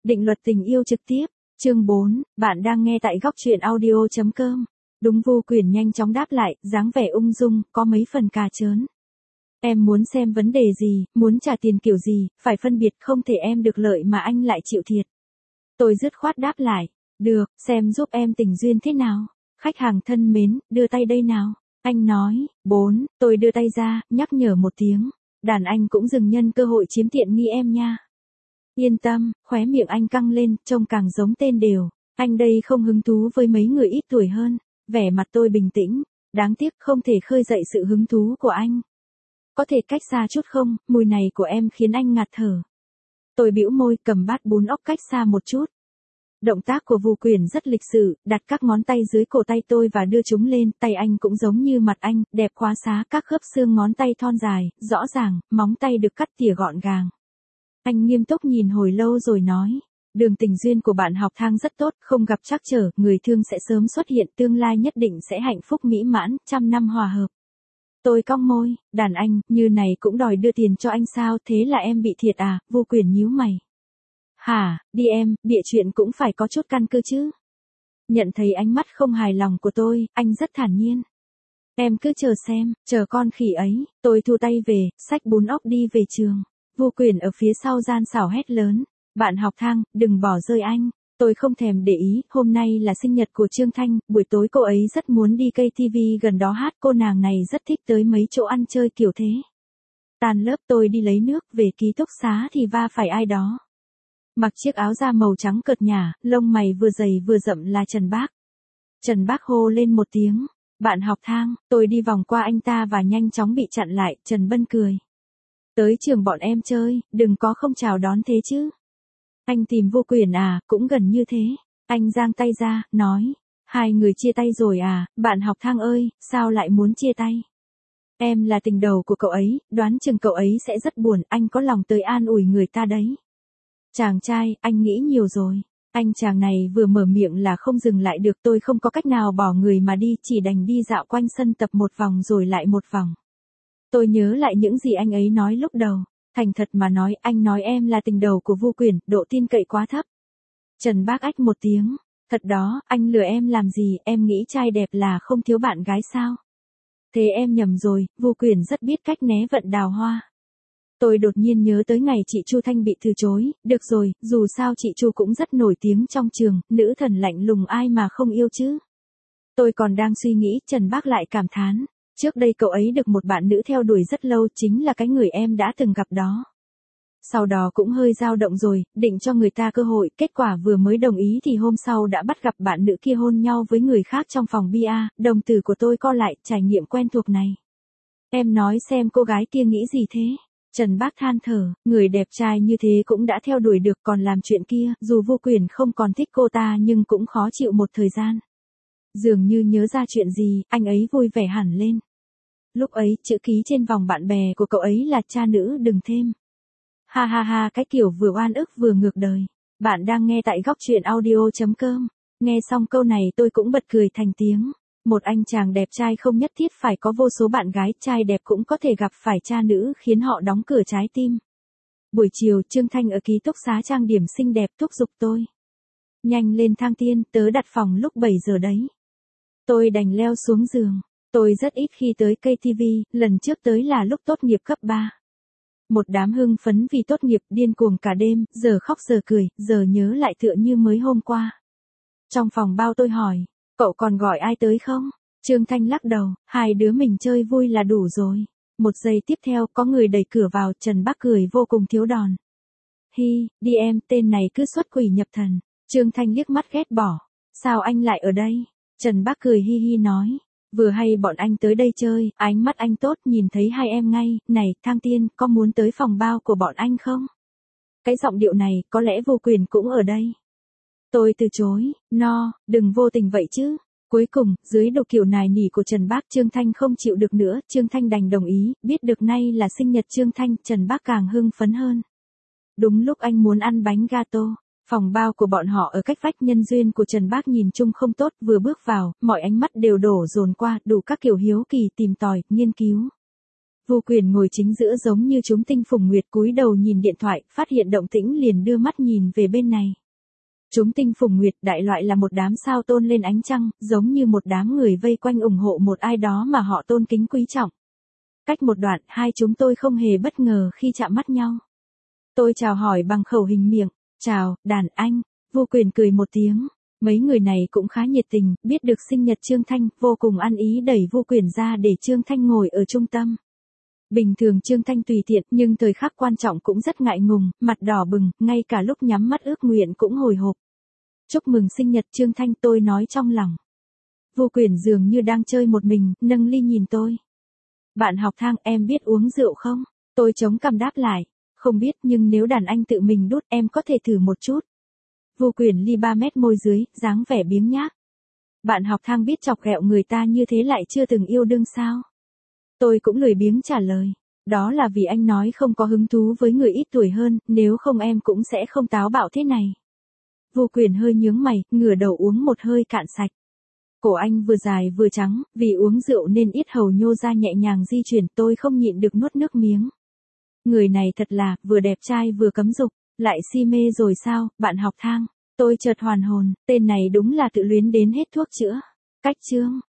Định luật tình yêu trực tiếp, chương 4, bạn đang nghe tại góc truyện audio.com. Đúng, Vu Quyển nhanh chóng đáp lại, dáng vẻ ung dung, có mấy phần cà chớn. Em muốn xem vấn đề gì, muốn trả tiền kiểu gì, phải phân biệt, không thể em được lợi mà anh lại chịu thiệt. Tôi dứt khoát đáp lại, được, xem giúp em tình duyên thế nào. Khách hàng thân mến, đưa tay đây nào. Anh nói, 4, tôi đưa tay ra, nhắc nhở một tiếng. Đàn anh cũng dừng nhân cơ hội chiếm tiện nghi em nha. Yên tâm, khóe miệng anh căng lên, trông càng giống tên đều. Anh đây không hứng thú với mấy người ít tuổi hơn. Vẻ mặt tôi bình tĩnh, đáng tiếc không thể khơi dậy sự hứng thú của anh. Có thể cách xa chút không, mùi này của em khiến anh ngạt thở. Tôi bĩu môi, cầm bát bún ốc cách xa một chút. Động tác của Vu Quyển rất lịch sự, đặt các ngón tay dưới cổ tay tôi và đưa chúng lên, tay anh cũng giống như mặt anh, đẹp quá xá, các khớp xương ngón tay thon dài, rõ ràng, móng tay được cắt tỉa gọn gàng. Anh nghiêm túc nhìn hồi lâu rồi nói, đường tình duyên của bạn học thang rất tốt, không gặp trắc trở, người thương sẽ sớm xuất hiện, tương lai nhất định sẽ hạnh phúc mỹ mãn, trăm năm hòa hợp. Tôi cong môi, đàn anh, như này cũng đòi đưa tiền cho anh sao, thế là em bị thiệt à, Vu Quyển nhíu mày. Hả, đi em, bịa chuyện cũng phải có chút căn cơ chứ. Nhận thấy ánh mắt không hài lòng của tôi, anh rất thản nhiên. Em cứ chờ xem, chờ con khỉ ấy, tôi thu tay về, xách bún ốc đi về trường. Vu Quyển ở phía sau gian xảo hét lớn, bạn học thang, đừng bỏ rơi anh. Tôi không thèm để ý, hôm nay là sinh nhật của Trương Thanh, buổi tối cô ấy rất muốn đi KTV gần đó hát, cô nàng này rất thích tới mấy chỗ ăn chơi kiểu thế. Tan lớp tôi đi lấy nước, về ký túc xá thì va phải ai đó. Mặc chiếc áo da màu trắng cợt nhả, lông mày vừa dày vừa rậm là Trần Bác. Trần Bác hô lên một tiếng, bạn học thang, tôi đi vòng qua anh ta và nhanh chóng bị chặn lại, Trần Bân cười. Tới trường bọn em chơi, đừng có không chào đón thế chứ. Anh tìm Vu Quyển à, cũng gần như thế. Anh giang tay ra, nói, hai người chia tay rồi à, bạn học thang ơi, sao lại muốn chia tay? Em là tình đầu của cậu ấy, đoán chừng cậu ấy sẽ rất buồn, anh có lòng tới an ủi người ta đấy. Chàng trai, anh nghĩ nhiều rồi. Anh chàng này vừa mở miệng là không dừng lại được, tôi không có cách nào bỏ người mà đi, chỉ đành đi dạo quanh sân tập một vòng rồi lại một vòng. Tôi nhớ lại những gì anh ấy nói lúc đầu. Thành thật mà nói, anh nói em là tình đầu của Vu Quyển, độ tin cậy quá thấp. Trần Bác ách một tiếng. Thật đó, anh lừa em làm gì, em nghĩ trai đẹp là không thiếu bạn gái sao? Thế em nhầm rồi, Vu Quyển rất biết cách né vận đào hoa. Tôi đột nhiên nhớ tới ngày chị Chu Thanh bị từ chối, được rồi, dù sao chị Chu cũng rất nổi tiếng trong trường, nữ thần lạnh lùng ai mà không yêu chứ. Tôi còn đang suy nghĩ, Trần Bác lại cảm thán. Trước đây cậu ấy được một bạn nữ theo đuổi rất lâu, chính là cái người em đã từng gặp đó. Sau đó cũng hơi dao động rồi, định cho người ta cơ hội, kết quả vừa mới đồng ý thì hôm sau đã bắt gặp bạn nữ kia hôn nhau với người khác trong phòng bia, đồng tử của tôi co lại, trải nghiệm quen thuộc này. Em nói xem cô gái kia nghĩ gì thế? Trần Bác than thở, người đẹp trai như thế cũng đã theo đuổi được còn làm chuyện kia, dù Vu Quyển không còn thích cô ta nhưng cũng khó chịu một thời gian. Dường như nhớ ra chuyện gì, anh ấy vui vẻ hẳn lên. Lúc ấy, chữ ký trên vòng bạn bè của cậu ấy là cha nữ đừng thêm. Ha ha ha, cái kiểu vừa oan ức vừa ngược đời. Bạn đang nghe tại góc truyện audio.com. Nghe xong câu này tôi cũng bật cười thành tiếng. Một anh chàng đẹp trai không nhất thiết phải có vô số bạn gái, trai đẹp cũng có thể gặp phải cha nữ khiến họ đóng cửa trái tim. Buổi chiều, Trương Thanh ở ký túc xá trang điểm xinh đẹp thúc giục tôi. Nhanh lên thang tiên, tớ đặt phòng lúc 7 giờ đấy. Tôi đành leo xuống giường. Tôi rất ít khi tới KTV, lần trước tới là lúc tốt nghiệp cấp 3. Một đám hưng phấn vì tốt nghiệp điên cuồng cả đêm, giờ khóc giờ cười, giờ nhớ lại tựa như mới hôm qua. Trong phòng bao tôi hỏi, cậu còn gọi ai tới không? Trương Thanh lắc đầu, hai đứa mình chơi vui là đủ rồi. Một giây tiếp theo có người đẩy cửa vào, Trần Bác cười vô cùng thiếu đòn. Hi, đi em, tên này cứ xuất quỷ nhập thần. Trương Thanh liếc mắt ghét bỏ. Sao anh lại ở đây? Trần Bác cười hi hi nói. Vừa hay bọn anh tới đây chơi, ánh mắt anh tốt nhìn thấy hai em ngay, này, Thang Tiên, có muốn tới phòng bao của bọn anh không? Cái giọng điệu này, có lẽ Vu Quyển cũng ở đây. Tôi từ chối, no, đừng vô tình vậy chứ. Cuối cùng, dưới độ kiểu nài nỉ của Trần Bác, Trương Thanh không chịu được nữa, Trương Thanh đành đồng ý, biết được nay là sinh nhật Trương Thanh, Trần Bác càng hưng phấn hơn. Đúng lúc anh muốn ăn bánh gato. Phòng bao của bọn họ ở cách vách, nhân duyên của Trần Bác nhìn chung không tốt, vừa bước vào, mọi ánh mắt đều đổ dồn qua, đủ các kiểu hiếu kỳ tìm tòi, nghiên cứu. Vu Quyền ngồi chính giữa giống như chúng tinh phùng nguyệt, cúi đầu nhìn điện thoại, phát hiện động tĩnh liền đưa mắt nhìn về bên này. Chúng tinh phùng nguyệt đại loại là một đám sao tôn lên ánh trăng, giống như một đám người vây quanh ủng hộ một ai đó mà họ tôn kính quý trọng. Cách một đoạn, hai chúng tôi không hề bất ngờ khi chạm mắt nhau. Tôi chào hỏi bằng khẩu hình miệng, chào, đàn anh. Vu Quyền cười một tiếng. Mấy người này cũng khá nhiệt tình, biết được sinh nhật Trương Thanh, vô cùng ăn ý đẩy Vu Quyền ra để Trương Thanh ngồi ở trung tâm. Bình thường Trương Thanh tùy tiện, nhưng thời khắc quan trọng cũng rất ngại ngùng, mặt đỏ bừng, ngay cả lúc nhắm mắt ước nguyện cũng hồi hộp. Chúc mừng sinh nhật Trương Thanh, tôi nói trong lòng. Vu Quyền dường như đang chơi một mình, nâng ly nhìn tôi. Bạn học Thang, em biết uống rượu không? Tôi chống cằm đáp lại. Không biết, nhưng nếu đàn anh tự mình đút em có thể thử một chút. Vu Quyền ly 3 mét môi dưới, dáng vẻ biếng nhác. Bạn học Thang biết chọc ghẹo người ta như thế lại chưa từng yêu đương sao? Tôi cũng lười biếng trả lời. Đó là vì anh nói không có hứng thú với người ít tuổi hơn, nếu không em cũng sẽ không táo bạo thế này. Vu Quyền hơi nhướng mày, ngửa đầu uống một hơi cạn sạch. Cổ anh vừa dài vừa trắng, vì uống rượu nên yết hầu nhô ra nhẹ nhàng di chuyển, tôi không nhịn được nuốt nước miếng. Người này thật là, vừa đẹp trai vừa cấm dục, lại si mê rồi sao, bạn học Thang. Tôi chợt hoàn hồn, tên này đúng là tự luyến đến hết thuốc chữa. Cách chương.